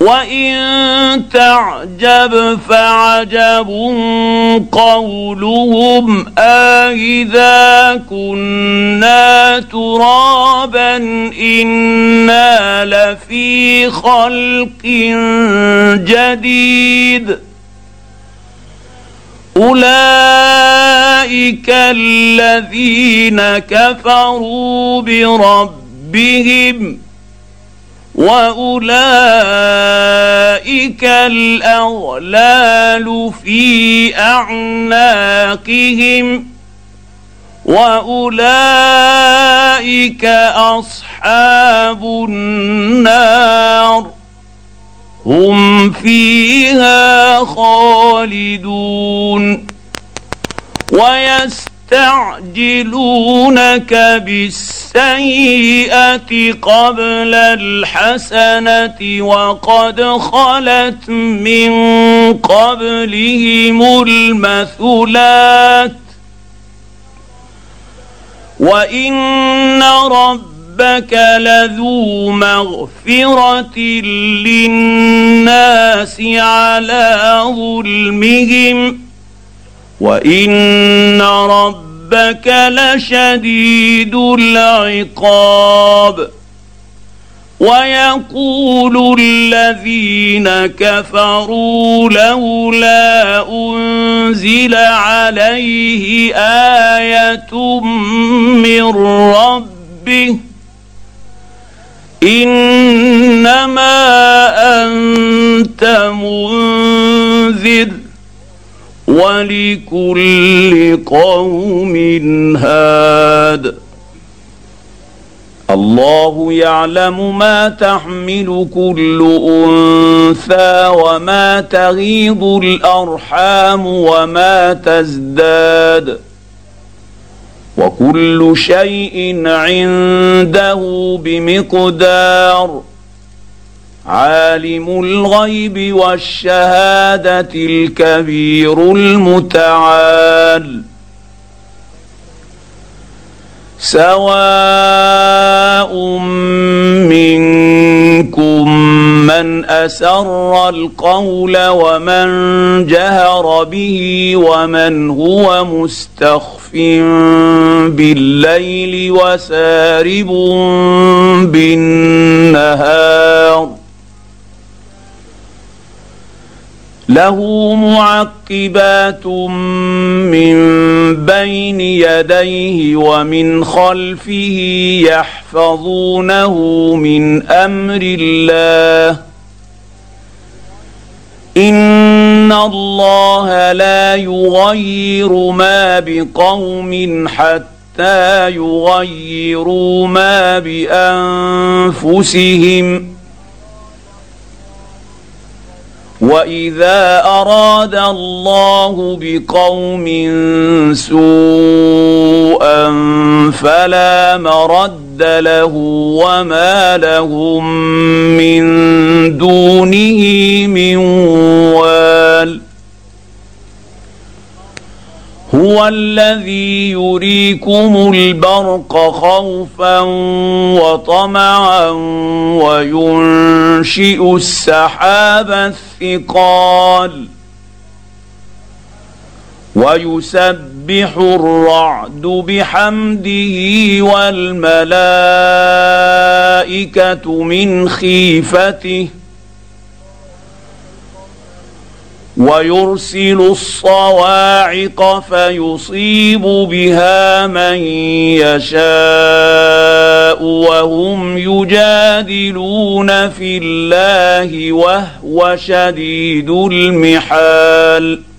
وإن تعجب فعجب قولهم أإذا كنا ترابا إنا لفي خلق جديد أولئك الذين كفروا بربهم وأولئك الأغلال في أعناقهم وأولئك أصحاب النار هم فيها خالدون ويستعجلونك بالسيئة قبل الحسنة وقد خلت من قبلهم المثلات وإن ربك لذو مغفرة للناس على ظلمهم وإن ربك لشديد العقاب ويقول الذين كفروا لولا أنزل عليه آية من ربه إنما أنت منذر ولكل قوم هاد الله يعلم ما تحمل كل أنثى وما تغيض الأرحام وما تزداد وكل شيء عنده بمقدار عالم الغيب والشهادة الكبير المتعال سواء منكم من أسر القول ومن جهر به ومن هو مستخف بالليل وسارب بالنهار له معقبات من بين يديه ومن خلفه يحفظونه من أمر الله إن الله لا يغير ما بقوم حتى يغيروا ما بأنفسهم وإذا أراد الله بقوم سوءا فلا مرد له وما لهم من دونه من وال هو الذي يريكم البرق خوفا وطمعا وينشئ السحاب الثقال ويسبح الرعد بحمده والملائكة من خيفته ويرسل الصواعق فيصيب بها من يشاء وهم يجادلون في الله وهو شديد المحال